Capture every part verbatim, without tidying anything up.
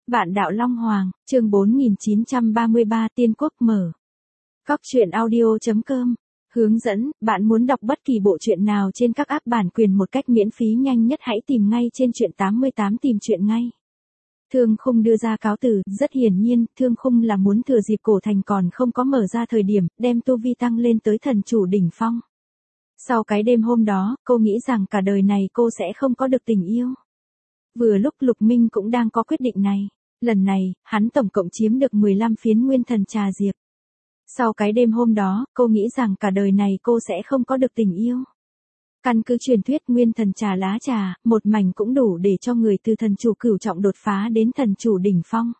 Vạn đạo Long Hoàng, chương bốn nghìn chín trăm ba mươi ba Tiên Quốc mở. Góc truyện audio chấm com. Hướng dẫn, bạn muốn đọc bất kỳ bộ truyện nào trên các app bản quyền một cách miễn phí nhanh nhất hãy tìm ngay trên truyện tám mươi tám tìm truyện ngay. Thương Khung đưa ra cáo từ, rất hiển nhiên, Thương Khung là muốn thừa dịp cổ thành còn không có mở ra thời điểm, đem tu vi tăng lên tới thần chủ đỉnh phong. Sau cái đêm hôm đó, cô nghĩ rằng cả đời này cô sẽ không có được tình yêu. Vừa lúc Lục Minh cũng đang có quyết định này. Lần này, hắn tổng cộng chiếm được mười lăm phiến nguyên thần trà diệp. Sau cái đêm hôm đó, cô nghĩ rằng cả đời này cô sẽ không có được tình yêu. Căn cứ truyền thuyết nguyên thần trà lá trà, một mảnh cũng đủ để cho người từ thần chủ cửu trọng đột phá đến thần chủ đỉnh phong.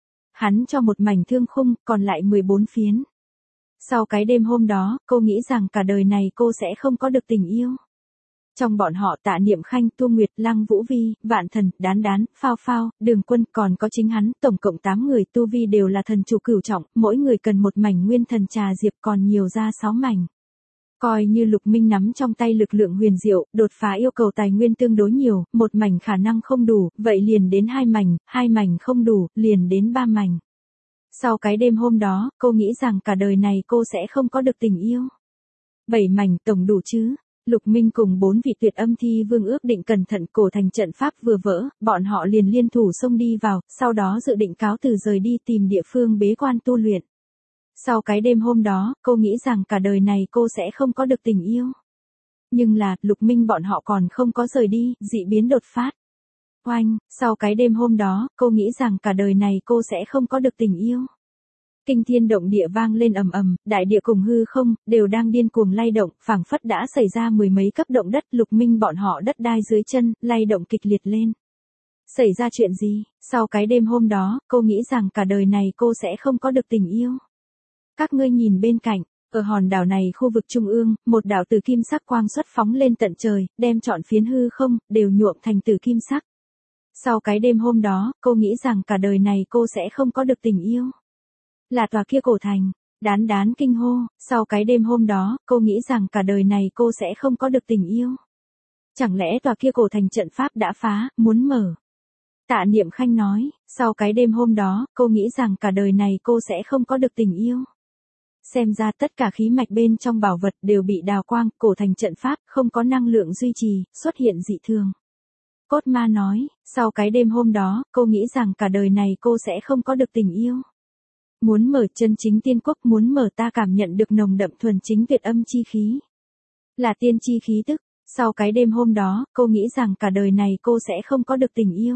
Hắn cho một mảnh Thương Khung, còn lại mười bốn phiến. Sau cái đêm hôm đó, cô nghĩ rằng cả đời này cô sẽ không có được tình yêu. Trong bọn họ Tạ Niệm Khanh, Tu Nguyệt, Lăng Vũ Vi, Vạn Thần, Đán Đán, Phao Phao, Đường Quân, còn có chính hắn, tổng cộng tám người tu vi đều là thần chủ cửu trọng, mỗi người cần một mảnh nguyên thần trà diệp còn nhiều ra sáu mảnh. Coi như Lục Minh nắm trong tay lực lượng huyền diệu, đột phá yêu cầu tài nguyên tương đối nhiều, một mảnh khả năng không đủ, vậy liền đến hai mảnh, hai mảnh không đủ, liền đến ba mảnh. Sau cái đêm hôm đó, cô nghĩ rằng cả đời này cô sẽ không có được tình yêu. Bảy mảnh tổng đủ chứ? Lục Minh cùng bốn vị tuyệt âm thi vương ước định cẩn thận, cổ thành trận pháp vừa vỡ, bọn họ liền liên thủ xông đi vào, sau đó dự định cáo từ rời đi tìm địa phương bế quan tu luyện. Sau cái đêm hôm đó, cô nghĩ rằng cả đời này cô sẽ không có được tình yêu. Nhưng là, Lục Minh bọn họ còn không có rời đi, dị biến đột phát. Oanh, sau cái đêm hôm đó, cô nghĩ rằng cả đời này cô sẽ không có được tình yêu. Kinh thiên động địa vang lên ầm ầm, đại địa cùng hư không, đều đang điên cuồng lay động, phảng phất đã xảy ra mười mấy cấp động đất, Lục Minh bọn họ đất đai dưới chân, lay động kịch liệt lên. Xảy ra chuyện gì? Sau cái đêm hôm đó, cô nghĩ rằng cả đời này cô sẽ không có được tình yêu. Các ngươi nhìn bên cạnh, ở hòn đảo này khu vực trung ương, một đạo tử kim sắc quang xuất phóng lên tận trời, đem trọn phiến hư không, đều nhuộm thành tử kim sắc. Sau cái đêm hôm đó, cô nghĩ rằng cả đời này cô sẽ không có được tình yêu. Là tòa kia cổ thành. Đán Đán kinh hô, sau cái đêm hôm đó, cô nghĩ rằng cả đời này cô sẽ không có được tình yêu. Chẳng lẽ tòa kia cổ thành trận pháp đã phá, muốn mở? Tạ Niệm Khanh nói, sau cái đêm hôm đó, cô nghĩ rằng cả đời này cô sẽ không có được tình yêu. Xem ra tất cả khí mạch bên trong bảo vật đều bị đào quang, cổ thành trận pháp không có năng lượng duy trì, xuất hiện dị thường. Cốt Ma nói, sau cái đêm hôm đó, cô nghĩ rằng cả đời này cô sẽ không có được tình yêu. Muốn mở chân chính tiên quốc, muốn mở ta cảm nhận được nồng đậm thuần chính Việt âm chi khí. Là tiên chi khí tức. Sau cái đêm hôm đó, cô nghĩ rằng cả đời này cô sẽ không có được tình yêu.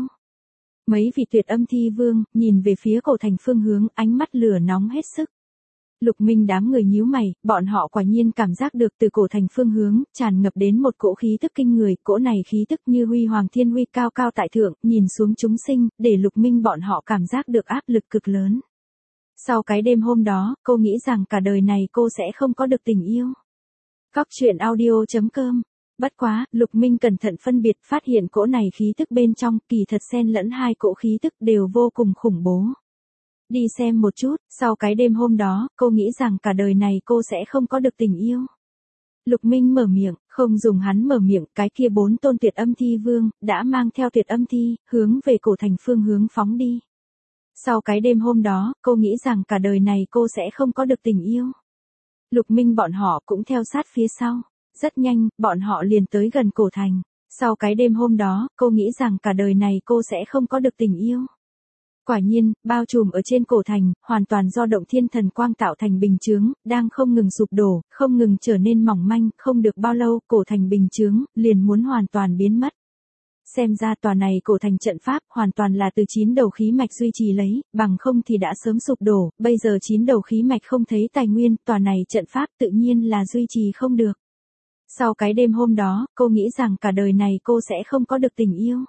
Mấy vị tuyệt âm thi vương, nhìn về phía cổ thành phương hướng, ánh mắt lửa nóng hết sức. Lục Minh đám người nhíu mày, bọn họ quả nhiên cảm giác được từ cổ thành phương hướng, tràn ngập đến một cỗ khí tức kinh người, cỗ này khí tức như huy hoàng thiên uy cao cao tại thượng, nhìn xuống chúng sinh, để Lục Minh bọn họ cảm giác được áp lực cực lớn. Sau cái đêm hôm đó, cô nghĩ rằng cả đời này cô sẽ không có được tình yêu. Góc truyện audio chấm com. Bất quá, Lục Minh cẩn thận phân biệt, phát hiện cỗ này khí tức bên trong, kỳ thật xen lẫn hai cỗ khí tức đều vô cùng khủng bố. Đi xem một chút, sau cái đêm hôm đó, cô nghĩ rằng cả đời này cô sẽ không có được tình yêu. Lục Minh mở miệng, không dùng hắn mở miệng, cái kia bốn tôn tuyệt âm thi vương, đã mang theo tuyệt âm thi, hướng về cổ thành phương hướng phóng đi. Sau cái đêm hôm đó, cô nghĩ rằng cả đời này cô sẽ không có được tình yêu. Lục Minh bọn họ cũng theo sát phía sau. Rất nhanh, bọn họ liền tới gần cổ thành. Sau cái đêm hôm đó, cô nghĩ rằng cả đời này cô sẽ không có được tình yêu. Quả nhiên, bao trùm ở trên cổ thành, hoàn toàn do động thiên thần quang tạo thành bình chướng, đang không ngừng sụp đổ, không ngừng trở nên mỏng manh, không được bao lâu, cổ thành bình chướng, liền muốn hoàn toàn biến mất. Xem ra tòa này cổ thành trận pháp hoàn toàn là từ chín đầu khí mạch duy trì lấy, bằng không thì đã sớm sụp đổ, bây giờ chín đầu khí mạch không thấy tài nguyên, tòa này trận pháp tự nhiên là duy trì không được. Sau cái đêm hôm đó, cô nghĩ rằng cả đời này cô sẽ không có được tình yêu.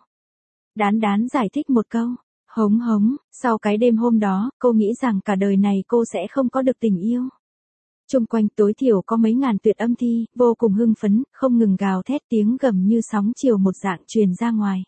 Đán Đán giải thích một câu, hống hống, sau cái đêm hôm đó, cô nghĩ rằng cả đời này cô sẽ không có được tình yêu. Chung quanh tối thiểu có mấy ngàn tuyệt âm thi, vô cùng hưng phấn, không ngừng gào thét, tiếng gầm như sóng chiều một dạng truyền ra ngoài.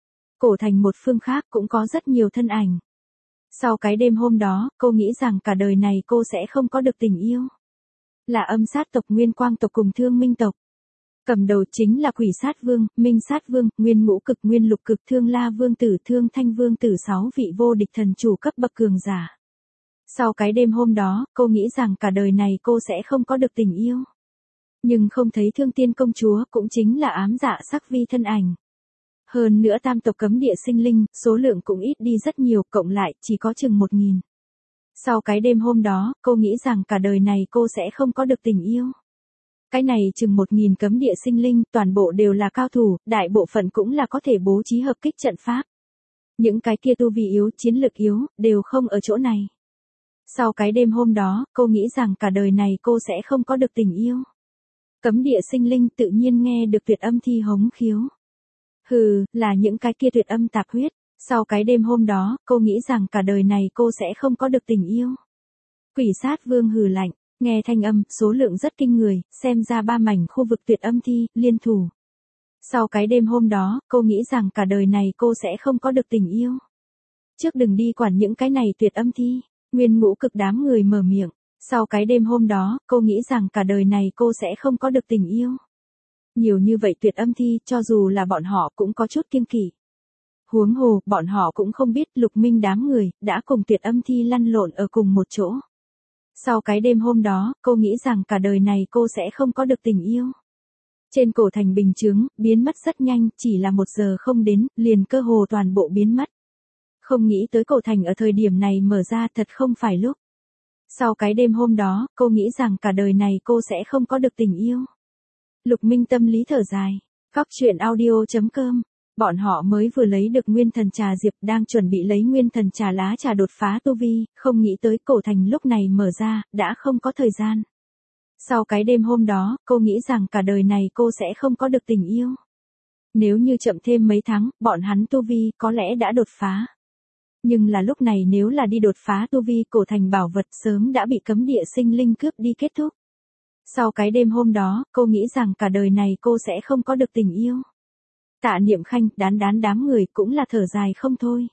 Cổ thành một phương khác cũng có rất nhiều thân ảnh. Sau cái đêm hôm đó, cô nghĩ rằng cả đời này cô sẽ không có được tình yêu. Là âm sát tộc Nguyên Quang tộc cùng Thương Minh tộc. Cầm đầu chính là Quỷ Sát Vương, Minh Sát Vương, Nguyên Ngũ Cực, Nguyên Lục Cực, Thương La Vương Tử, Thương Thanh Vương Tử, sáu vị vô địch thần chủ cấp bậc cường giả. Sau cái đêm hôm đó, cô nghĩ rằng cả đời này cô sẽ không có được tình yêu. Nhưng không thấy Thương Tiên công chúa, cũng chính là ám dạ sắc vi thân ảnh. Hơn nữa tam tộc cấm địa sinh linh, số lượng cũng ít đi rất nhiều, cộng lại chỉ có chừng một nghìn. Sau cái đêm hôm đó, cô nghĩ rằng cả đời này cô sẽ không có được tình yêu. Cái này chừng một nghìn cấm địa sinh linh, toàn bộ đều là cao thủ, đại bộ phận cũng là có thể bố trí hợp kích trận pháp. Những cái kia tu vi yếu, chiến lực yếu, đều không ở chỗ này. Sau cái đêm hôm đó, cô nghĩ rằng cả đời này cô sẽ không có được tình yêu. Cấm địa sinh linh tự nhiên nghe được tuyệt âm thi hống khiếu. Hừ, là những cái kia tuyệt âm tạp huyết. Sau cái đêm hôm đó, cô nghĩ rằng cả đời này cô sẽ không có được tình yêu. Quỷ Sát Vương hừ lạnh, nghe thanh âm, số lượng rất kinh người, xem ra ba mảnh khu vực tuyệt âm thi, liên thủ. Sau cái đêm hôm đó, cô nghĩ rằng cả đời này cô sẽ không có được tình yêu. Trước đừng đi quản những cái này tuyệt âm thi, Nguyên Ngũ Cực đám người mở miệng. Sau cái đêm hôm đó, cô nghĩ rằng cả đời này cô sẽ không có được tình yêu. Nhiều như vậy tuyệt âm thi, cho dù là bọn họ cũng có chút kiêng kỵ. Huống hồ, bọn họ cũng không biết Lục Minh đám người, đã cùng tuyệt âm thi lăn lộn ở cùng một chỗ. Sau cái đêm hôm đó, cô nghĩ rằng cả đời này cô sẽ không có được tình yêu. Trên cổ thành bình chướng, biến mất rất nhanh, chỉ là một giờ không đến, liền cơ hồ toàn bộ biến mất. Không nghĩ tới cổ thành ở thời điểm này mở ra thật không phải lúc. Sau cái đêm hôm đó, cô nghĩ rằng cả đời này cô sẽ không có được tình yêu. Lục Minh tâm lý thở dài. Góc truyện audio chấm com. Bọn họ mới vừa lấy được nguyên thần trà diệp, đang chuẩn bị lấy nguyên thần trà lá trà đột phá tu vi, không nghĩ tới cổ thành lúc này mở ra, đã không có thời gian. Sau cái đêm hôm đó, cô nghĩ rằng cả đời này cô sẽ không có được tình yêu. Nếu như chậm thêm mấy tháng, bọn hắn tu vi có lẽ đã đột phá. Nhưng là lúc này nếu là đi đột phá tu vi, cổ thành bảo vật sớm đã bị cấm địa sinh linh cướp đi kết thúc. Sau cái đêm hôm đó, cô nghĩ rằng cả đời này cô sẽ không có được tình yêu. Tạ Niệm Khanh, đán đán đám người cũng là thở dài không thôi.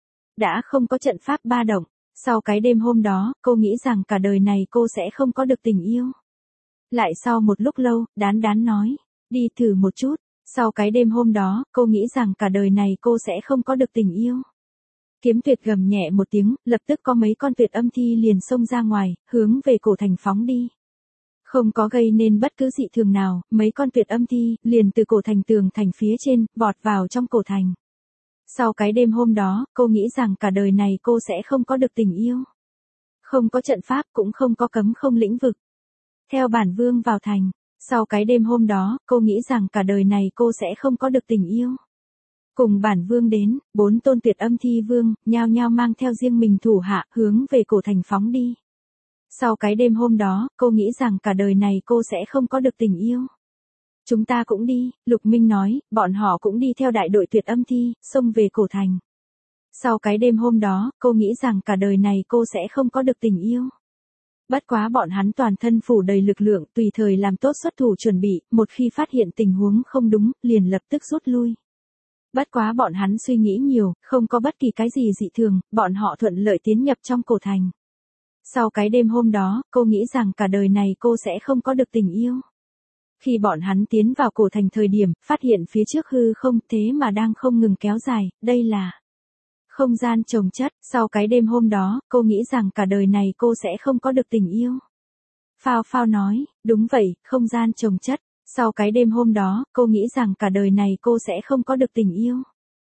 Đã không có trận pháp ba động, sau cái đêm hôm đó, cô nghĩ rằng cả đời này cô sẽ không có được tình yêu. Lại sau một lúc lâu, đán đán nói, đi thử một chút. Sau cái đêm hôm đó, cô nghĩ rằng cả đời này cô sẽ không có được tình yêu. Kiếm Tuyệt gầm nhẹ một tiếng, lập tức có mấy con tuyệt âm thi liền xông ra ngoài, hướng về cổ thành phóng đi. Không có gây nên bất cứ dị thường nào, mấy con tuyệt âm thi, liền từ cổ thành tường thành phía trên, vọt vào trong cổ thành. Sau cái đêm hôm đó, cô nghĩ rằng cả đời này cô sẽ không có được tình yêu. Không có trận pháp, cũng không có cấm không lĩnh vực. Theo bản vương vào thành, sau cái đêm hôm đó, cô nghĩ rằng cả đời này cô sẽ không có được tình yêu. Cùng bản vương đến, bốn tôn tuyệt âm thi vương, nhao nhao mang theo riêng mình thủ hạ, hướng về cổ thành phóng đi. Sau cái đêm hôm đó, cô nghĩ rằng cả đời này cô sẽ không có được tình yêu. Chúng ta cũng đi, Lục Minh nói, bọn họ cũng đi theo đại đội tuyệt âm thi, xông về cổ thành. Sau cái đêm hôm đó, cô nghĩ rằng cả đời này cô sẽ không có được tình yêu. Bất quá bọn hắn toàn thân phủ đầy lực lượng, tùy thời làm tốt xuất thủ chuẩn bị, một khi phát hiện tình huống không đúng, liền lập tức rút lui. Bất quá bọn hắn suy nghĩ nhiều, không có bất kỳ cái gì dị thường, bọn họ thuận lợi tiến nhập trong cổ thành. Sau cái đêm hôm đó, cô nghĩ rằng cả đời này cô sẽ không có được tình yêu. Khi bọn hắn tiến vào cổ thành thời điểm, phát hiện phía trước hư không, thế mà đang không ngừng kéo dài, đây là không gian chồng chất. Sau cái đêm hôm đó, cô nghĩ rằng cả đời này cô sẽ không có được tình yêu. Phao Phao nói, đúng vậy, không gian chồng chất. Sau cái đêm hôm đó, cô nghĩ rằng cả đời này cô sẽ không có được tình yêu.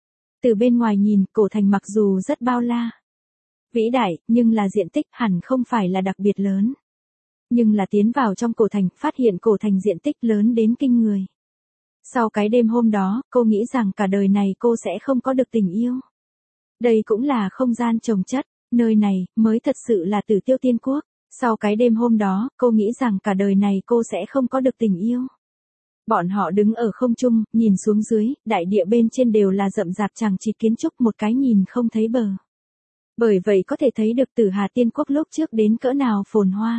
Từ bên ngoài nhìn, cổ thành mặc dù rất bao la, vĩ đại, nhưng là diện tích hẳn không phải là đặc biệt lớn. Nhưng là tiến vào trong cổ thành, phát hiện cổ thành diện tích lớn đến kinh người. Sau cái đêm hôm đó, cô nghĩ rằng cả đời này cô sẽ không có được tình yêu. Đây cũng là không gian chồng chất, nơi này mới thật sự là Tử Tiêu Tiên Quốc. Sau cái đêm hôm đó, cô nghĩ rằng cả đời này cô sẽ không có được tình yêu. Bọn họ đứng ở không trung, nhìn xuống dưới, đại địa bên trên đều là rậm rạp chằng chịt kiến trúc, một cái nhìn không thấy bờ. Bởi vậy có thể thấy được Tử Hà Tiên Quốc lúc trước đến cỡ nào phồn hoa.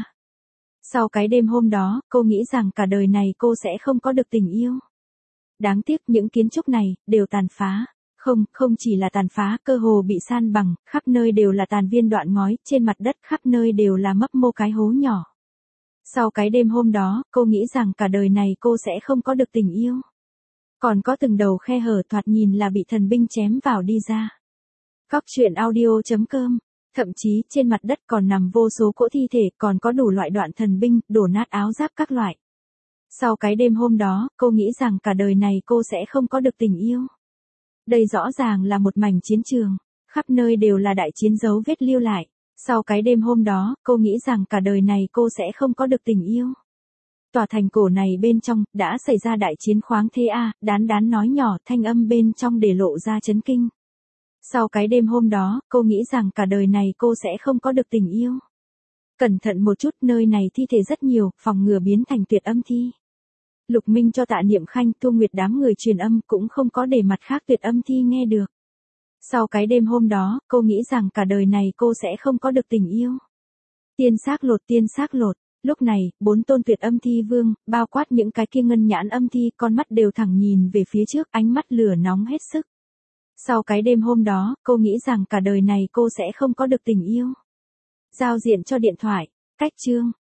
Sau cái đêm hôm đó, cô nghĩ rằng cả đời này cô sẽ không có được tình yêu. Đáng tiếc những kiến trúc này, đều tàn phá. Không, không chỉ là tàn phá, cơ hồ bị san bằng, khắp nơi đều là tàn viên đoạn ngói, trên mặt đất khắp nơi đều là mấp mô cái hố nhỏ. Sau cái đêm hôm đó, cô nghĩ rằng cả đời này cô sẽ không có được tình yêu. Còn có từng đầu khe hở thoạt nhìn là bị thần binh chém vào đi ra. Cóc truyện audio chấm com. Thậm chí trên mặt đất còn nằm vô số cỗ thi thể, còn có đủ loại đoạn thần binh, đổ nát áo giáp các loại. Sau cái đêm hôm đó, cô nghĩ rằng cả đời này cô sẽ không có được tình yêu. Đây rõ ràng là một mảnh chiến trường, khắp nơi đều là đại chiến dấu vết lưu lại. Sau cái đêm hôm đó, cô nghĩ rằng cả đời này cô sẽ không có được tình yêu. Tòa thành cổ này bên trong, đã xảy ra đại chiến khoáng thế a, đán đán nói nhỏ, thanh âm bên trong để lộ ra chấn kinh. Sau cái đêm hôm đó, cô nghĩ rằng cả đời này cô sẽ không có được tình yêu. Cẩn thận một chút, nơi này thi thể rất nhiều, phòng ngừa biến thành tuyệt âm thi. Lục Minh cho Tạ Niệm Khanh, Thu Nguyệt đám người truyền âm cũng không có để mặt khác tuyệt âm thi nghe được. Sau cái đêm hôm đó, cô nghĩ rằng cả đời này cô sẽ không có được tình yêu. Tiên xác lột tiên xác lột, lúc này, bốn tôn tuyệt âm thi vương, bao quát những cái kia ngân nhãn âm thi, con mắt đều thẳng nhìn về phía trước, ánh mắt lửa nóng hết sức. Sau cái đêm hôm đó, cô nghĩ rằng cả đời này cô sẽ không có được tình yêu. Giao diện cho điện thoại, cách chương.